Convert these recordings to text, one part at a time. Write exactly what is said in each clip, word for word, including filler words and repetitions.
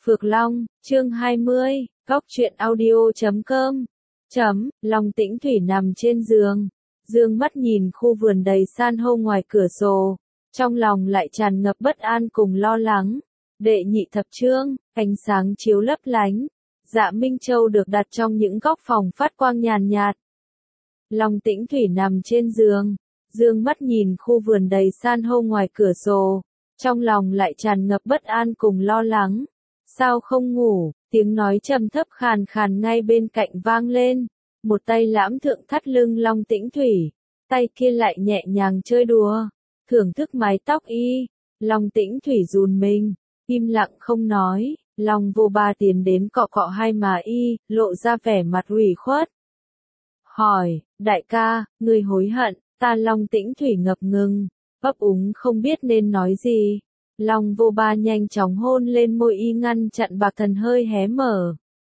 Phược Long, chương hai mươi, góc truyện audio chấm com. Chấm, Long Tĩnh Thủy nằm trên giường, dương mắt nhìn khu vườn đầy san hô ngoài cửa sổ, trong lòng lại tràn ngập bất an cùng lo lắng. Đệ nhị thập chương, ánh sáng chiếu lấp lánh, Dạ Minh Châu được đặt trong những góc phòng phát quang nhàn nhạt. Long Tĩnh Thủy nằm trên giường, dương mắt nhìn khu vườn đầy san hô ngoài cửa sổ, trong lòng lại tràn ngập bất an cùng lo lắng. Sao không ngủ, tiếng nói trầm thấp khàn khàn ngay bên cạnh vang lên, một tay lãm thượng thắt lưng Long Tĩnh Thủy, tay kia lại nhẹ nhàng chơi đùa, thưởng thức mái tóc y. Long Tĩnh Thủy run mình, im lặng không nói. Long Vô Ba tiến đến cọ cọ hai má y, lộ ra vẻ mặt ủy khuất. Hỏi, đại ca, ngươi hối hận? Ta Long Tĩnh Thủy ngập ngừng, ấp úng không biết nên nói gì. Long Vô Ba nhanh chóng hôn lên môi y ngăn chặn bạc thần hơi hé mở.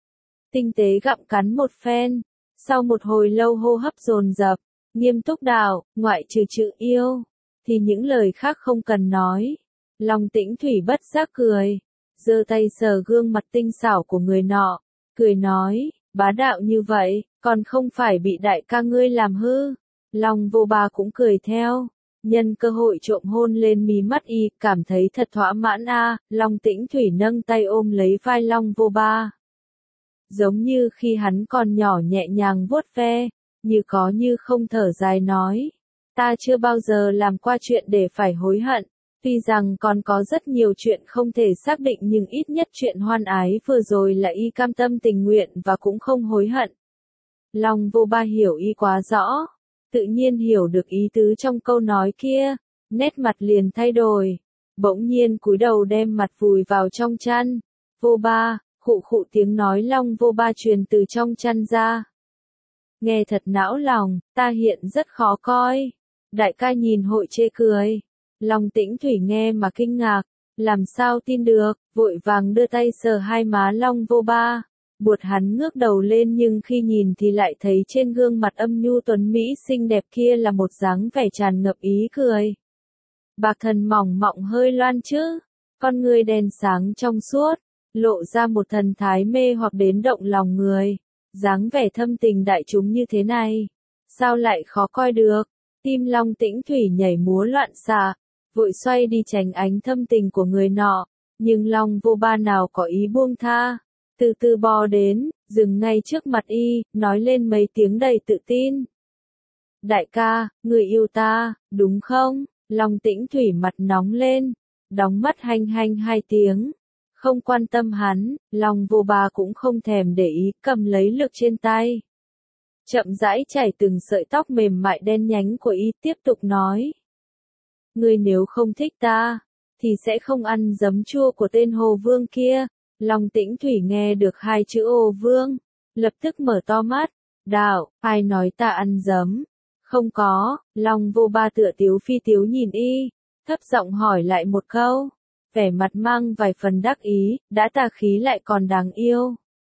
Tinh tế gặm cắn một phen, sau một hồi lâu hô hấp dồn dập, nghiêm túc đạo, ngoại trừ chữ yêu, thì những lời khác không cần nói. Long Tĩnh Thủy bất giác cười, giơ tay sờ gương mặt tinh xảo của người nọ, cười nói, bá đạo như vậy, còn không phải bị đại ca ngươi làm hư. Long Vô Ba cũng cười theo, nhân cơ hội trộm hôn lên mí mắt y, cảm thấy thật thỏa mãn a. À. Long Tĩnh Thủy nâng tay ôm lấy vai Long Vô Ba, giống như khi hắn còn nhỏ nhẹ nhàng vuốt ve, như có như không thở dài nói, ta chưa bao giờ làm qua chuyện để phải hối hận, tuy rằng còn có rất nhiều chuyện không thể xác định nhưng ít nhất chuyện hoan ái vừa rồi là y cam tâm tình nguyện và cũng không hối hận. Long Vô Ba hiểu y quá rõ, tự nhiên hiểu được ý tứ trong câu nói kia, nét mặt liền thay đổi, bỗng nhiên cúi đầu đem mặt vùi vào trong chăn. Vô Ba, khụ khụ tiếng nói Long Vô Ba truyền từ trong chăn ra. Nghe thật não lòng, ta hiện rất khó coi. Đại ca nhìn hội chê cười. Long Tĩnh Thủy nghe mà kinh ngạc, làm sao tin được, vội vàng đưa tay sờ hai má Long Vô Ba, buộc hắn ngước đầu lên nhưng khi nhìn thì lại thấy trên gương mặt âm nhu tuấn mỹ xinh đẹp kia là một dáng vẻ tràn ngập ý cười. Bạc thần mỏng mọng hơi loan chứ, con người đèn sáng trong suốt, lộ ra một thần thái mê hoặc đến động lòng người, dáng vẻ thâm tình đại chúng như thế này, sao lại khó coi được. Tim Long Tĩnh Thủy nhảy múa loạn xạ, vội xoay đi tránh ánh thâm tình của người nọ, nhưng Long Vô Ba nào có ý buông tha, từ từ bò đến, dừng ngay trước mặt y, nói lên mấy tiếng đầy tự tin. Đại ca, người yêu ta, đúng không? Long Tĩnh Thủy mặt nóng lên, đóng mắt hanh hanh hai tiếng, không quan tâm hắn. Long Vô Ba cũng không thèm để ý, cầm lấy lược trên tay, chậm rãi chảy từng sợi tóc mềm mại đen nhánh của y, tiếp tục nói. Ngươi nếu không thích ta, thì sẽ không ăn giấm chua của tên Hồ Vương kia. Long Tĩnh Thủy nghe được hai chữ Hồ Vương, lập tức mở to mắt, đạo, ai nói ta ăn giấm? Không có. Long Vô Ba tựa tiếu phi tiếu nhìn y, thấp giọng hỏi lại một câu, vẻ mặt mang vài phần đắc ý, đã tà khí lại còn đáng yêu.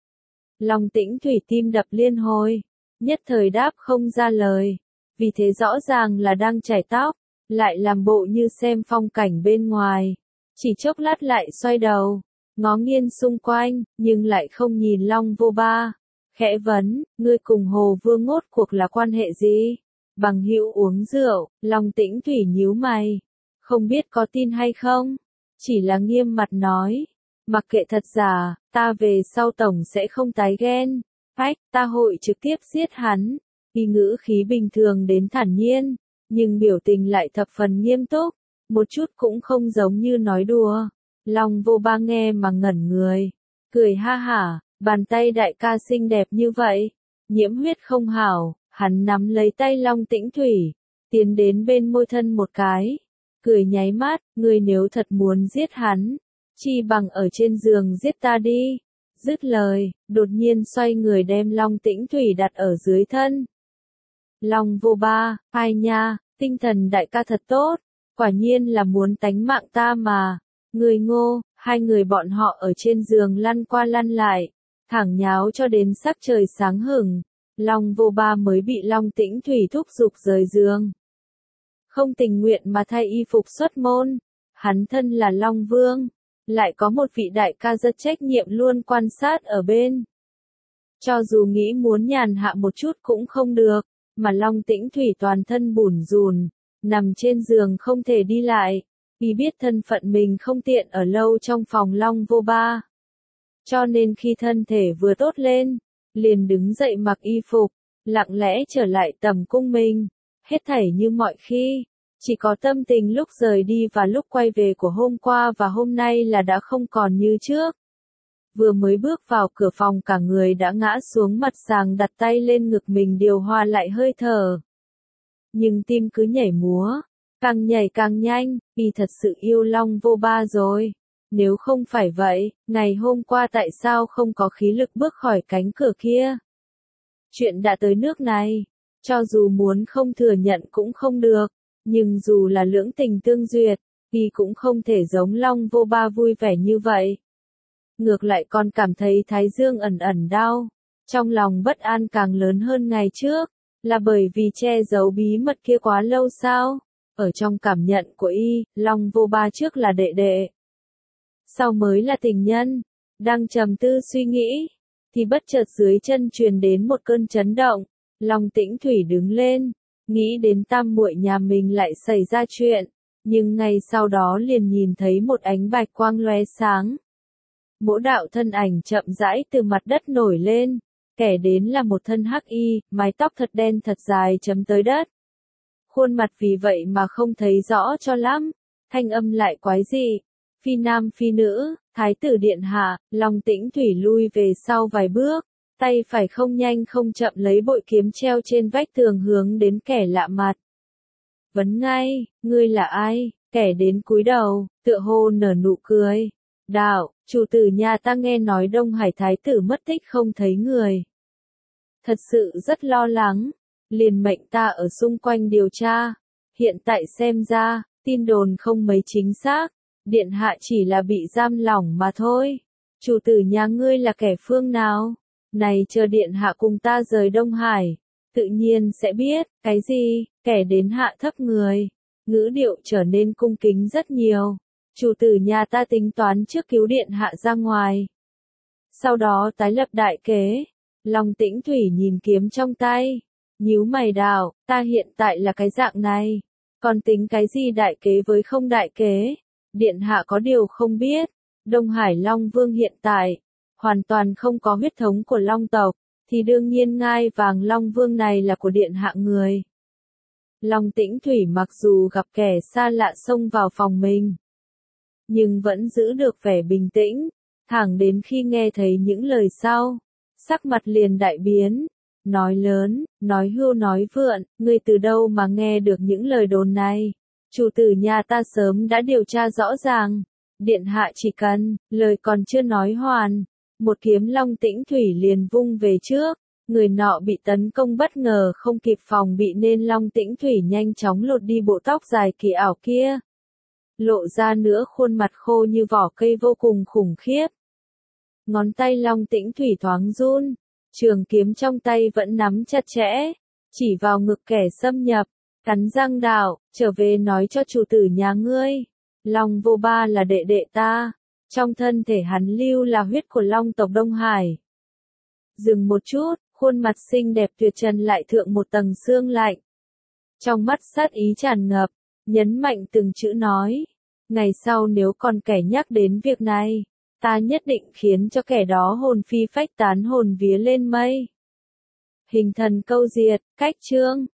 Long Tĩnh Thủy tim đập liên hồi, nhất thời đáp không ra lời, vì thế rõ ràng là đang chải tóc, lại làm bộ như xem phong cảnh bên ngoài, chỉ chốc lát lại xoay đầu, ngó nghiêng xung quanh, nhưng lại không nhìn Long Vô Ba, khẽ vấn, ngươi cùng Hồ Vương ngốt cuộc là quan hệ gì? Bằng hữu uống rượu. Long Tĩnh Thủy nhíu mày, không biết có tin hay không, chỉ là nghiêm mặt nói, mặc kệ thật giả, ta về sau tổng sẽ không tái ghen, phách, ta hội trực tiếp giết hắn. Y ngữ khí bình thường đến thản nhiên, nhưng biểu tình lại thập phần nghiêm túc, một chút cũng không giống như nói đùa. Long Vô Ba nghe mà ngẩn người, cười ha hả, bàn tay đại ca xinh đẹp như vậy, nhiễm huyết không hảo. Hắn nắm lấy tay Long Tĩnh Thủy, tiến đến bên môi thân một cái, cười nháy mắt, ngươi nếu thật muốn giết hắn, chi bằng ở trên giường giết ta đi. Dứt lời, đột nhiên xoay người đem Long Tĩnh Thủy đặt ở dưới thân. Long Vô Ba, ai nha, tinh thần đại ca thật tốt, quả nhiên là muốn tánh mạng ta mà. Người ngô. Hai người bọn họ ở trên giường lăn qua lăn lại, thẳng nháo cho đến sắc trời sáng hửng. Long Vô Ba mới bị Long Tĩnh Thủy thúc giục rời giường, không tình nguyện mà thay y phục xuất môn. Hắn thân là Long Vương, lại có một vị đại ca rất trách nhiệm luôn quan sát ở bên. Cho dù nghĩ muốn nhàn hạ một chút cũng không được, mà Long Tĩnh Thủy toàn thân bủn rủn, nằm trên giường không thể đi lại, vì biết thân phận mình không tiện ở lâu trong phòng Long Vô Ba. Cho nên khi thân thể vừa tốt lên, liền đứng dậy mặc y phục, lặng lẽ trở lại tầm cung mình, hết thảy như mọi khi, chỉ có tâm tình lúc rời đi và lúc quay về của hôm qua và hôm nay là đã không còn như trước. Vừa mới bước vào cửa phòng cả người đã ngã xuống mặt sàng đặt tay lên ngực mình điều hòa lại hơi thở. Nhưng tim cứ nhảy múa, càng nhảy càng nhanh, vì thật sự yêu Long Vô Ba rồi. Nếu không phải vậy, ngày hôm qua tại sao không có khí lực bước khỏi cánh cửa kia? Chuyện đã tới nước này, cho dù muốn không thừa nhận cũng không được, nhưng dù là lưỡng tình tương duyệt, thì cũng không thể giống Long Vô Ba vui vẻ như vậy. Ngược lại còn cảm thấy thái dương ẩn ẩn đau, trong lòng bất an càng lớn hơn ngày trước, là bởi vì che giấu bí mật kia quá lâu sao? Ở trong cảm nhận của y, Long Vô Ba trước là đệ đệ, sau mới là tình nhân. Đang trầm tư suy nghĩ, thì bất chợt dưới chân truyền đến một cơn chấn động. Long Tĩnh Thủy đứng lên, nghĩ đến tam muội nhà mình lại xảy ra chuyện, nhưng ngay sau đó liền nhìn thấy một ánh bạch quang lóe sáng. Mỗi đạo thân ảnh chậm rãi từ mặt đất nổi lên, kẻ đến là một thân hắc y, mái tóc thật đen thật dài chấm tới đất. Khuôn mặt vì vậy mà không thấy rõ cho lắm, thanh âm lại quái dị. Phi nam phi nữ, thái tử điện hạ. Long Tĩnh Thủy lui về sau vài bước, tay phải không nhanh không chậm lấy bội kiếm treo trên vách tường hướng đến kẻ lạ mặt. Vấn ngay, ngươi là ai? Kẻ đến cúi đầu, tựa hồ nở nụ cười. Đạo, chủ tử nhà ta nghe nói Đông Hải thái tử mất tích không thấy người. Thật sự rất lo lắng, liền mệnh ta ở xung quanh điều tra. Hiện tại xem ra, tin đồn không mấy chính xác. Điện hạ chỉ là bị giam lỏng mà thôi. Chủ tử nhà ngươi là kẻ phương nào? Này chờ điện hạ cùng ta rời Đông Hải, tự nhiên sẽ biết. Cái gì? Kẻ đến hạ thấp người. Ngữ điệu trở nên cung kính rất nhiều. Chủ tử nhà ta tính toán trước cứu điện hạ ra ngoài, sau đó tái lập đại kế. Long Tĩnh Thủy nhìn kiếm trong tay, nhíu mày đạo, ta hiện tại là cái dạng này, còn tính cái gì đại kế với không đại kế? Điện hạ có điều không biết, Đông Hải Long Vương hiện tại hoàn toàn không có huyết thống của Long tộc, thì đương nhiên ngai vàng Long Vương này là của điện hạ người. Long Tĩnh Thủy mặc dù gặp kẻ xa lạ xông vào phòng mình, nhưng vẫn giữ được vẻ bình tĩnh, thẳng đến khi nghe thấy những lời sau, sắc mặt liền đại biến, nói lớn, nói hưu nói vượn, ngươi từ đâu mà nghe được những lời đồn này? Chủ tử nhà ta sớm đã điều tra rõ ràng, điện hạ chỉ cần, lời còn chưa nói hoàn, một kiếm Long Tĩnh Thủy liền vung về trước, người nọ bị tấn công bất ngờ không kịp phòng bị nên Long Tĩnh Thủy nhanh chóng lột đi bộ tóc dài kỳ ảo kia. Lộ ra nữa khuôn mặt khô như vỏ cây vô cùng khủng khiếp. Ngón tay Long Tĩnh Thủy thoáng run, trường kiếm trong tay vẫn nắm chặt chẽ, chỉ vào ngực kẻ xâm nhập, cắn răng đạo, trở về nói cho chủ tử nhà ngươi, Long Vô Ba là đệ đệ ta, trong thân thể hắn lưu là huyết của Long tộc Đông Hải. Dừng một chút, khuôn mặt xinh đẹp tuyệt trần lại thượng một tầng sương lạnh. Trong mắt sát ý tràn ngập, nhấn mạnh từng chữ nói, ngày sau nếu còn kẻ nhắc đến việc này, ta nhất định khiến cho kẻ đó hồn phi phách tán hồn vía lên mây. Hình thần câu diệt, cách chương.